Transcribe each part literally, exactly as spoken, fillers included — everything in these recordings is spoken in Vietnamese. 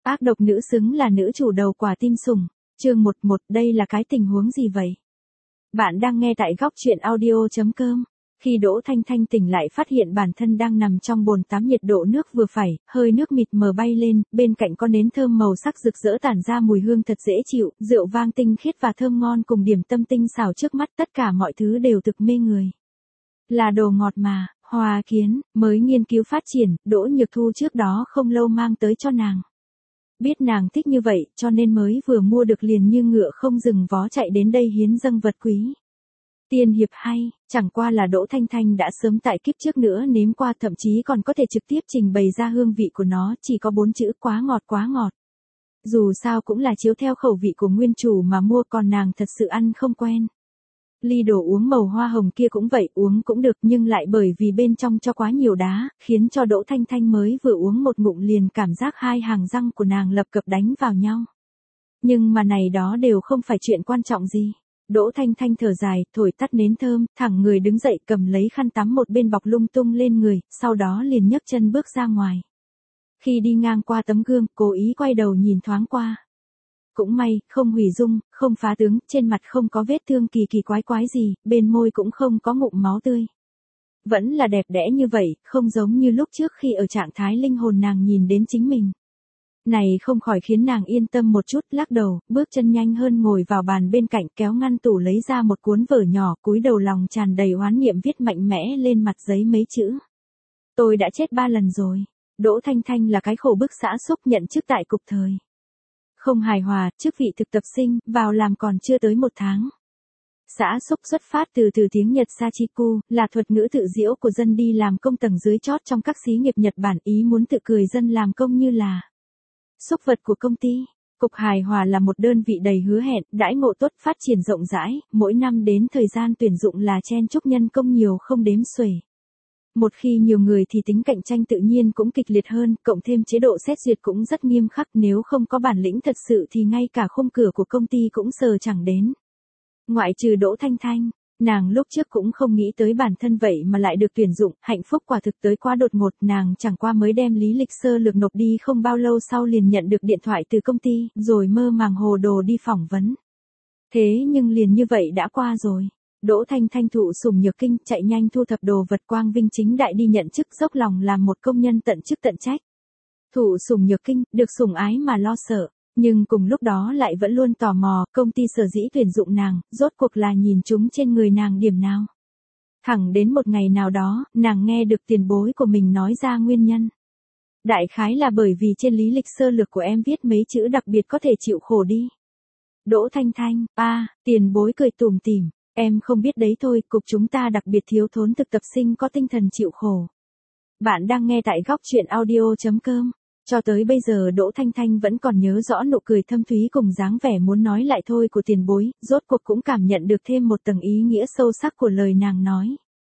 Ác độc nữ xứng là nữ chủ đầu quả tim sủng. Chương một một, đây là cái tình huống gì vậy? Bạn đang nghe tại góc truyện audio chấm com. Khi Đỗ Thanh Thanh tỉnh lại phát hiện bản thân đang nằm trong bồn tắm nhiệt độ nước vừa phải, hơi nước mịt mờ bay lên, bên cạnh có nến thơm màu sắc rực rỡ tản ra mùi hương thật dễ chịu, rượu vang tinh khiết và thơm ngon cùng điểm tâm tinh xảo trước mắt, tất cả mọi thứ đều thực mê người. Là đồ ngọt mà, Hoa Kiến mới nghiên cứu phát triển, Đỗ Nhược Thu trước đó không lâu mang tới cho nàng. Biết nàng thích như vậy, cho nên mới vừa mua được liền như ngựa không dừng vó chạy đến đây hiến dâng vật quý. Tiên hiệp hay, chẳng qua là Đỗ Thanh Thanh đã sớm tại kiếp trước nữa nếm qua, thậm chí còn có thể trực tiếp trình bày ra hương vị của nó, chỉ có bốn chữ quá ngọt quá ngọt. Dù sao cũng là chiếu theo khẩu vị của nguyên chủ mà mua, còn nàng thật sự ăn không quen. Ly đồ uống màu hoa hồng kia cũng vậy, uống cũng được nhưng lại bởi vì bên trong cho quá nhiều đá, khiến cho Đỗ Thanh Thanh mới vừa uống một ngụm liền cảm giác hai hàng răng của nàng lập cập đánh vào nhau. Nhưng mà này đó đều không phải chuyện quan trọng gì. Đỗ Thanh Thanh thở dài, thổi tắt nến thơm, thẳng người đứng dậy cầm lấy khăn tắm một bên bọc lung tung lên người, sau đó liền nhấc chân bước ra ngoài. Khi đi ngang qua tấm gương, cố ý quay đầu nhìn thoáng qua. Cũng may, không hủy dung, không phá tướng, trên mặt không có vết thương kỳ kỳ quái quái gì, bên môi cũng không có ngụm máu tươi. Vẫn là đẹp đẽ như vậy, không giống như lúc trước khi ở trạng thái linh hồn nàng nhìn đến chính mình. Này không khỏi khiến nàng yên tâm một chút, lắc đầu, bước chân nhanh hơn ngồi vào bàn bên cạnh, kéo ngăn tủ lấy ra một cuốn vở nhỏ, cúi đầu lòng tràn đầy oán niệm viết mạnh mẽ lên mặt giấy mấy chữ. Tôi đã chết ba lần rồi. Đỗ Thanh Thanh là cái khổ bức xã xúc nhận chức tại cục thời. Không hài hòa, chức vị thực tập sinh, vào làm còn chưa tới một tháng. Xã xúc xuất phát từ từ tiếng Nhật Sachiku, là thuật ngữ tự diễu của dân đi làm công tầng dưới chót trong các xí nghiệp Nhật Bản, ý muốn tự cười dân làm công như là xúc vật của công ty. Cục hài hòa là một đơn vị đầy hứa hẹn, đãi ngộ tốt, phát triển rộng rãi, mỗi năm đến thời gian tuyển dụng là chen chúc nhân công nhiều không đếm xuể. Một khi nhiều người thì tính cạnh tranh tự nhiên cũng kịch liệt hơn, cộng thêm chế độ xét duyệt cũng rất nghiêm khắc, nếu không có bản lĩnh thật sự thì ngay cả khung cửa của công ty cũng sờ chẳng đến. Ngoại trừ Đỗ Thanh Thanh, nàng lúc trước cũng không nghĩ tới bản thân vậy mà lại được tuyển dụng, hạnh phúc quả thực tới quá đột ngột, nàng chẳng qua mới đem lý lịch sơ lược nộp đi không bao lâu sau liền nhận được điện thoại từ công ty, rồi mơ màng hồ đồ đi phỏng vấn. Thế nhưng liền như vậy đã qua rồi. Đỗ Thanh Thanh thụ sủng nhược kinh, chạy nhanh thu thập đồ vật, quang vinh chính đại đi nhận chức, dốc lòng làm một công nhân tận chức tận trách. Thụ sủng nhược kinh, được sủng ái mà lo sợ, nhưng cùng lúc đó lại vẫn luôn tò mò, công ty sở dĩ tuyển dụng nàng, rốt cuộc là nhìn chúng trên người nàng điểm nào. Thẳng đến một ngày nào đó, nàng nghe được tiền bối của mình nói ra nguyên nhân. Đại khái là bởi vì trên lý lịch sơ lược của em viết mấy chữ đặc biệt có thể chịu khổ đi. Đỗ Thanh Thanh, a, à, tiền bối cười tủm tỉm. Em không biết đấy thôi, cục chúng ta đặc biệt thiếu thốn thực tập sinh có tinh thần chịu khổ. Bạn đang nghe tại góc truyện audio chấm com. Cho tới bây giờ Đỗ Thanh Thanh vẫn còn nhớ rõ nụ cười thâm thúy cùng dáng vẻ muốn nói lại thôi của tiền bối, rốt cuộc cũng cảm nhận được thêm một tầng ý nghĩa sâu sắc của lời nàng nói.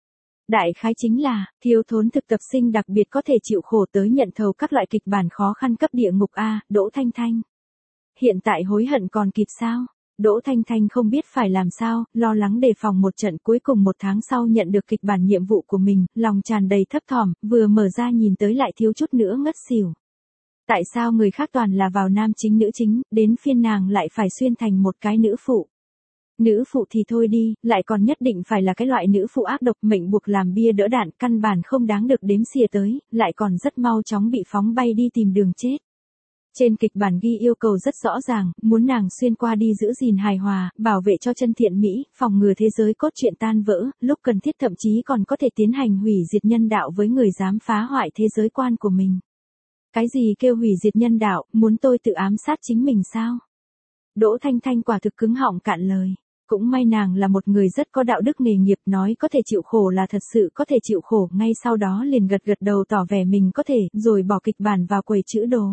Đại khái chính là, thiếu thốn thực tập sinh đặc biệt có thể chịu khổ tới nhận thầu các loại kịch bản khó khăn cấp địa ngục A, Đỗ Thanh Thanh. Hiện tại hối hận còn kịp sao? Đỗ Thanh Thanh không biết phải làm sao, lo lắng đề phòng một trận, cuối cùng một tháng sau nhận được kịch bản nhiệm vụ của mình, lòng tràn đầy thấp thỏm, vừa mở ra nhìn tới lại thiếu chút nữa ngất xỉu. Tại sao người khác toàn là vào nam chính nữ chính, đến phiên nàng lại phải xuyên thành một cái nữ phụ? Nữ phụ thì thôi đi, lại còn nhất định phải là cái loại nữ phụ ác độc, mệnh buộc làm bia đỡ đạn, căn bản không đáng được đếm xỉa tới, lại còn rất mau chóng bị phóng bay đi tìm đường chết. Trên kịch bản ghi yêu cầu rất rõ ràng, muốn nàng xuyên qua đi giữ gìn hài hòa, bảo vệ cho chân thiện mỹ, phòng ngừa thế giới cốt truyện tan vỡ, lúc cần thiết thậm chí còn có thể tiến hành hủy diệt nhân đạo với người dám phá hoại thế giới quan của mình. Cái gì kêu hủy diệt nhân đạo, muốn tôi tự ám sát chính mình sao? Đỗ Thanh Thanh quả thực cứng họng cạn lời. Cũng may nàng là một người rất có đạo đức nghề nghiệp, nói có thể chịu khổ là thật sự có thể chịu khổ, ngay sau đó liền gật gật đầu tỏ vẻ mình có thể, rồi bỏ kịch bản vào quầy chữ đồ.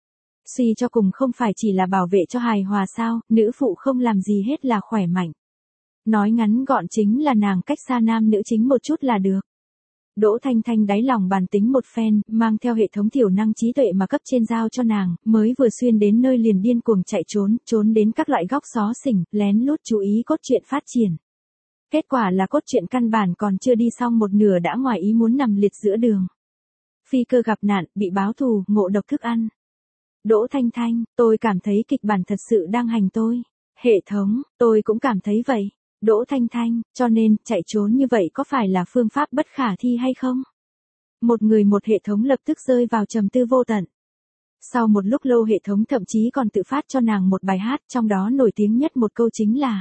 Suy cho cùng không phải chỉ là bảo vệ cho hài hòa sao, nữ phụ không làm gì hết là khỏe mạnh. Nói ngắn gọn chính là nàng cách xa nam nữ chính một chút là được. Đỗ Thanh Thanh đáy lòng bàn tính một phen, mang theo hệ thống thiểu năng trí tuệ mà cấp trên giao cho nàng, mới vừa xuyên đến nơi liền điên cuồng chạy trốn, trốn đến các loại góc xó xỉnh, lén lút chú ý cốt truyện phát triển. Kết quả là cốt truyện căn bản còn chưa đi xong một nửa đã ngoài ý muốn nằm liệt giữa đường. Phi cơ gặp nạn, bị báo thù, ngộ độc thức ăn. Đỗ Thanh Thanh, tôi cảm thấy kịch bản thật sự đang hành tôi. Hệ thống, tôi cũng cảm thấy vậy. Đỗ Thanh Thanh, cho nên, chạy trốn như vậy có phải là phương pháp bất khả thi hay không? Một người một hệ thống lập tức rơi vào trầm tư vô tận. Sau một lúc lâu hệ thống thậm chí còn tự phát cho nàng một bài hát, trong đó nổi tiếng nhất một câu chính là: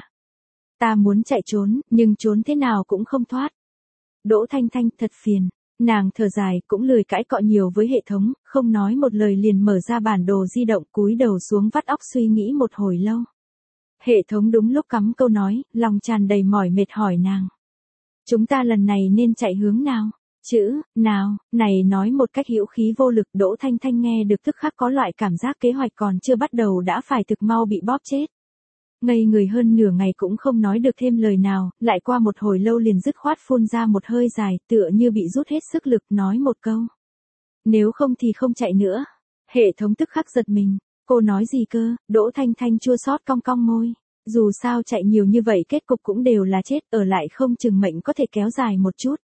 ta muốn chạy trốn, nhưng trốn thế nào cũng không thoát. Đỗ Thanh Thanh thật phiền. Nàng thở dài, cũng lười cãi cọ nhiều với hệ thống, không nói một lời liền mở ra bản đồ di động, cúi đầu xuống vắt óc suy nghĩ một hồi lâu. Hệ thống đúng lúc cắm câu nói, lòng tràn đầy mỏi mệt hỏi nàng: chúng ta lần này nên chạy hướng nào? Chữ, nào, này nói một cách hữu khí vô lực. Đỗ Thanh Thanh nghe được tức khắc có loại cảm giác kế hoạch còn chưa bắt đầu đã phải thực mau bị bóp chết. Ngây người hơn nửa ngày cũng không nói được thêm lời nào, lại qua một hồi lâu liền dứt khoát phun ra một hơi dài, tựa như bị rút hết sức lực, nói một câu: nếu không thì không chạy nữa. Hệ thống tức khắc giật mình, cô nói gì cơ? Đỗ Thanh Thanh chua xót cong cong môi. Dù sao chạy nhiều như vậy kết cục cũng đều là chết, ở lại không chừng mệnh có thể kéo dài một chút.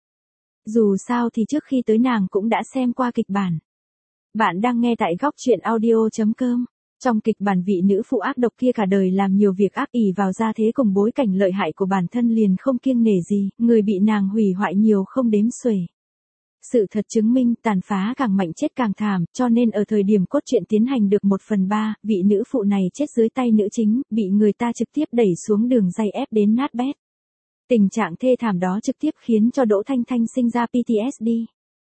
Dù sao thì trước khi tới nàng cũng đã xem qua kịch bản. Bạn đang nghe tại góc truyện audio.com. Trong kịch bản vị nữ phụ ác độc kia cả đời làm nhiều việc ác ỷ vào gia thế cùng bối cảnh lợi hại của bản thân liền không kiêng nể gì, người bị nàng hủy hoại nhiều không đếm xuể. Sự thật chứng minh tàn phá càng mạnh chết càng thảm, cho nên ở thời điểm cốt truyện tiến hành được một phần ba, vị nữ phụ này chết dưới tay nữ chính, bị người ta trực tiếp đẩy xuống đường ray ép đến nát bét. Tình trạng thê thảm đó trực tiếp khiến cho Đỗ Thanh Thanh sinh ra pê tê ét đê.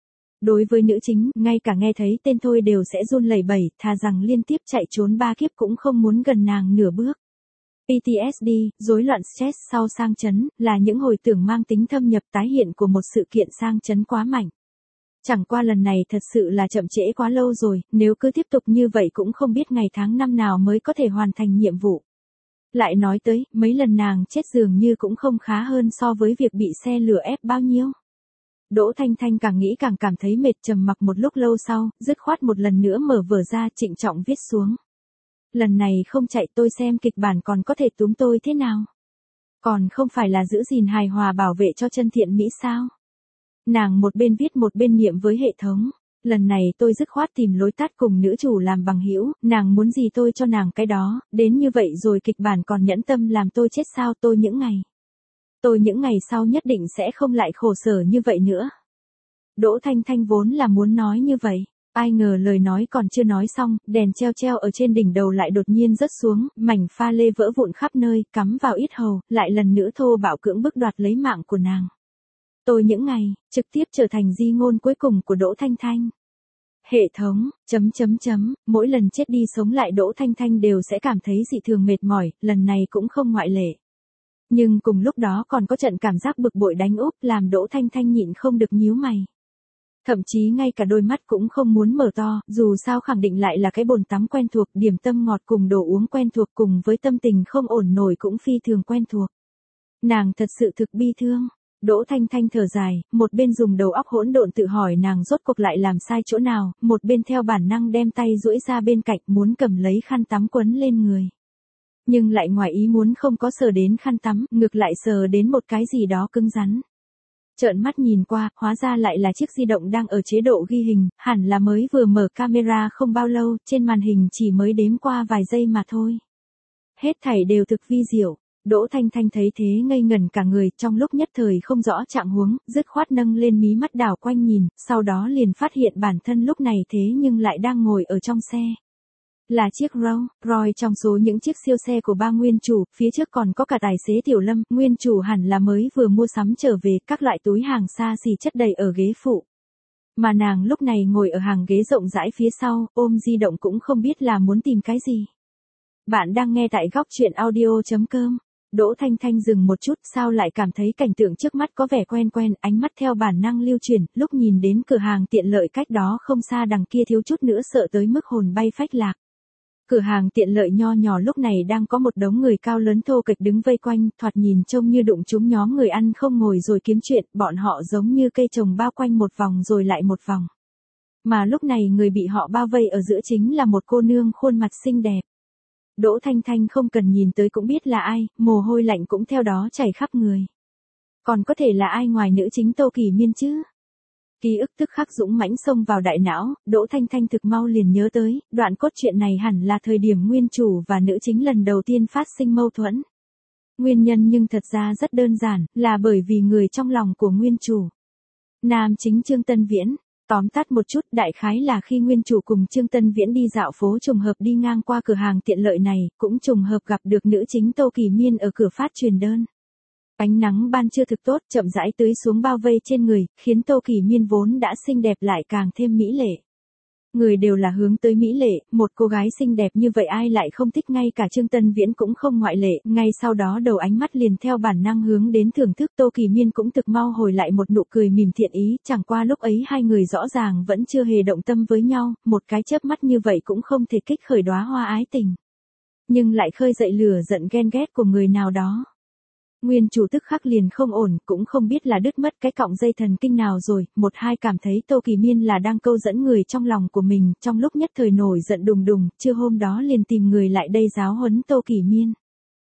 Đối với nữ chính, ngay cả nghe thấy tên thôi đều sẽ run lẩy bẩy, thà rằng liên tiếp chạy trốn ba kiếp cũng không muốn gần nàng nửa bước. pê tê ét đê, rối loạn stress sau sang chấn, là những hồi tưởng mang tính thâm nhập tái hiện của một sự kiện sang chấn quá mạnh. Chẳng qua lần này thật sự là chậm trễ quá lâu rồi, nếu cứ tiếp tục như vậy cũng không biết ngày tháng năm nào mới có thể hoàn thành nhiệm vụ. Lại nói tới, mấy lần nàng chết dường như cũng không khá hơn so với việc bị xe lửa ép bao nhiêu. Đỗ Thanh Thanh càng nghĩ càng cảm thấy mệt, trầm mặc một lúc lâu sau, dứt khoát một lần nữa mở vở ra, trịnh trọng viết xuống. Lần này không chạy, tôi xem kịch bản còn có thể túm tôi thế nào. Còn không phải là giữ gìn hài hòa bảo vệ cho chân thiện mỹ sao? Nàng một bên viết một bên niệm với hệ thống. Lần này tôi dứt khoát tìm lối tắt cùng nữ chủ làm bằng hữu, nàng muốn gì tôi cho nàng cái đó, đến như vậy rồi kịch bản còn nhẫn tâm làm tôi chết sao? Tôi những ngày. Tôi những ngày sau nhất định sẽ không lại khổ sở như vậy nữa. Đỗ Thanh Thanh vốn là muốn nói như vậy, ai ngờ lời nói còn chưa nói xong, đèn treo treo ở trên đỉnh đầu lại đột nhiên rớt xuống, mảnh pha lê vỡ vụn khắp nơi, cắm vào yết hầu, lại lần nữa thô bạo cưỡng bức đoạt lấy mạng của nàng. Tôi những ngày, trực tiếp trở thành di ngôn cuối cùng của Đỗ Thanh Thanh. Hệ thống, chấm chấm chấm, mỗi lần chết đi sống lại Đỗ Thanh Thanh đều sẽ cảm thấy dị thường mệt mỏi, lần này cũng không ngoại lệ. Nhưng cùng lúc đó còn có trận cảm giác bực bội đánh úp làm Đỗ Thanh Thanh nhịn không được nhíu mày. Thậm chí ngay cả đôi mắt cũng không muốn mở to, dù sao khẳng định lại là cái bồn tắm quen thuộc, điểm tâm ngọt cùng đồ uống quen thuộc cùng với tâm tình không ổn nổi cũng phi thường quen thuộc. Nàng thật sự thực bi thương. Đỗ Thanh Thanh thở dài, một bên dùng đầu óc hỗn độn tự hỏi nàng rốt cuộc lại làm sai chỗ nào, một bên theo bản năng đem tay duỗi ra bên cạnh muốn cầm lấy khăn tắm quấn lên người. Nhưng lại ngoài ý muốn không có sờ đến khăn tắm, ngược lại sờ đến một cái gì đó cứng rắn. Trợn mắt nhìn qua, hóa ra lại là chiếc di động đang ở chế độ ghi hình, hẳn là mới vừa mở camera không bao lâu, trên màn hình chỉ mới đếm qua vài giây mà thôi. Hết thảy đều thực vi diệu. Đỗ Thanh Thanh thấy thế ngây ngẩn cả người, trong lúc nhất thời không rõ trạng huống, dứt khoát nâng lên mí mắt đảo quanh nhìn, sau đó liền phát hiện bản thân lúc này thế nhưng lại đang ngồi ở trong xe. Là chiếc Rolls Royce trong số những chiếc siêu xe của ba nguyên chủ, phía trước còn có cả tài xế Tiểu Lâm, nguyên chủ hẳn là mới vừa mua sắm trở về, các loại túi hàng xa xỉ chất đầy ở ghế phụ. Mà nàng lúc này ngồi ở hàng ghế rộng rãi phía sau, ôm di động cũng không biết là muốn tìm cái gì. Bạn đang nghe tại góc truyện audio.com. Đỗ Thanh Thanh dừng một chút, sao lại cảm thấy cảnh tượng trước mắt có vẻ quen quen, ánh mắt theo bản năng lưu chuyển, lúc nhìn đến cửa hàng tiện lợi cách đó không xa đằng kia thiếu chút nữa sợ tới mức hồn bay phách lạc. Cửa hàng tiện lợi nho nhỏ lúc này đang có một đống người cao lớn thô kệch đứng vây quanh, thoạt nhìn trông như đụng chúng nhóm người ăn không ngồi rồi kiếm chuyện, bọn họ giống như cây trồng bao quanh một vòng rồi lại một vòng. Mà lúc này người bị họ bao vây ở giữa chính là một cô nương khuôn mặt xinh đẹp. Đỗ Thanh Thanh không cần nhìn tới cũng biết là ai, mồ hôi lạnh cũng theo đó chảy khắp người. Còn có thể là ai ngoài nữ chính Tô Kỳ Miên chứ? Ký ức tức khắc dũng mãnh xông vào đại não, Đỗ Thanh Thanh thực mau liền nhớ tới, đoạn cốt truyện này hẳn là thời điểm nguyên chủ và nữ chính lần đầu tiên phát sinh mâu thuẫn. Nguyên nhân nhưng thật ra rất đơn giản, là bởi vì người trong lòng của nguyên chủ. Nam chính Trương Tân Viễn, tóm tắt một chút, đại khái là khi nguyên chủ cùng Trương Tân Viễn đi dạo phố trùng hợp đi ngang qua cửa hàng tiện lợi này, cũng trùng hợp gặp được nữ chính Tô Kỳ Miên ở cửa phát truyền đơn. Ánh nắng ban trưa thực tốt, chậm rãi tưới xuống bao vây trên người, khiến Tô Kỳ Miên vốn đã xinh đẹp lại càng thêm mỹ lệ. Người đều là hướng tới mỹ lệ, một cô gái xinh đẹp như vậy ai lại không thích, ngay cả Trương Tân Viễn cũng không ngoại lệ, ngay sau đó đầu ánh mắt liền theo bản năng hướng đến thưởng thức. Tô Kỳ Miên cũng thực mau hồi lại một nụ cười mỉm thiện ý, chẳng qua lúc ấy hai người rõ ràng vẫn chưa hề động tâm với nhau, một cái chớp mắt như vậy cũng không thể kích khởi đóa hoa ái tình. Nhưng lại khơi dậy lửa giận ghen ghét của người nào đó. Nguyên chủ tức khắc liền không ổn, cũng không biết là đứt mất cái cọng dây thần kinh nào rồi, một hai cảm thấy Tô Kỳ Miên là đang câu dẫn người trong lòng của mình, trong lúc nhất thời nổi giận đùng đùng, trưa hôm đó liền tìm người lại đây giáo huấn Tô Kỳ Miên.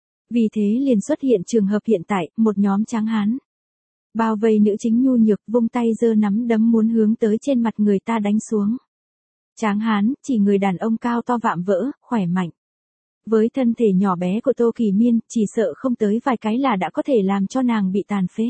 Vì thế liền xuất hiện trường hợp hiện tại, một nhóm tráng hán. Bao vây nữ chính nhu nhược, vung tay giơ nắm đấm muốn hướng tới trên mặt người ta đánh xuống. Tráng hán, chỉ người đàn ông cao to vạm vỡ, khỏe mạnh. Với thân thể nhỏ bé của Tô Kỳ Miên, chỉ sợ không tới vài cái là đã có thể làm cho nàng bị tàn phế.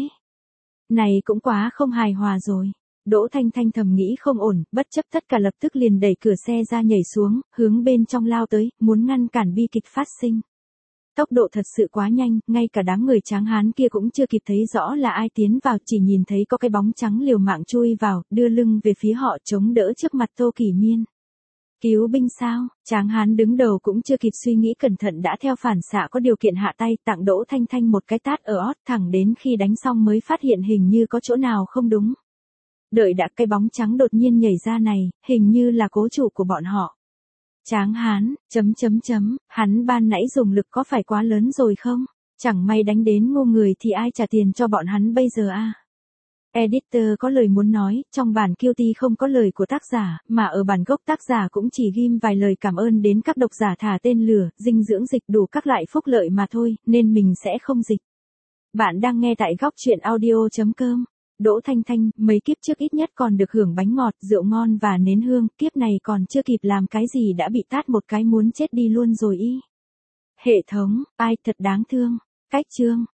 Này cũng quá không hài hòa rồi. Đỗ Thanh Thanh thầm nghĩ không ổn, bất chấp tất cả lập tức liền đẩy cửa xe ra nhảy xuống, hướng bên trong lao tới, muốn ngăn cản bi kịch phát sinh. Tốc độ thật sự quá nhanh, ngay cả đám người tráng hán kia cũng chưa kịp thấy rõ là ai tiến vào, chỉ nhìn thấy có cái bóng trắng liều mạng chui vào, đưa lưng về phía họ chống đỡ trước mặt Tô Kỳ Miên. Cứu binh sao? Tráng hán đứng đầu cũng chưa kịp suy nghĩ cẩn thận đã theo phản xạ có điều kiện hạ tay tặng Đỗ Thanh Thanh một cái tát ở ót, thẳng đến khi đánh xong mới phát hiện hình như có chỗ nào không đúng. Đợi đã, cái bóng trắng đột nhiên nhảy ra này, hình như là cố chủ của bọn họ. Tráng hán, chấm chấm chấm, hắn ban nãy dùng lực có phải quá lớn rồi không? Chẳng may đánh đến ngu người thì ai trả tiền cho bọn hắn bây giờ a? Editor có lời muốn nói, trong bản Guilty không có lời của tác giả, mà ở bản gốc tác giả cũng chỉ ghim vài lời cảm ơn đến các độc giả thả tên lửa, dinh dưỡng dịch đủ các loại phúc lợi mà thôi, nên mình sẽ không dịch. Bạn đang nghe tại góc truyện audio chấm com. Đỗ Thanh Thanh, mấy kiếp trước ít nhất còn được hưởng bánh ngọt, rượu ngon và nến hương, kiếp này còn chưa kịp làm cái gì đã bị tát một cái muốn chết đi luôn rồi y. Hệ thống, ai thật đáng thương. Cách chương.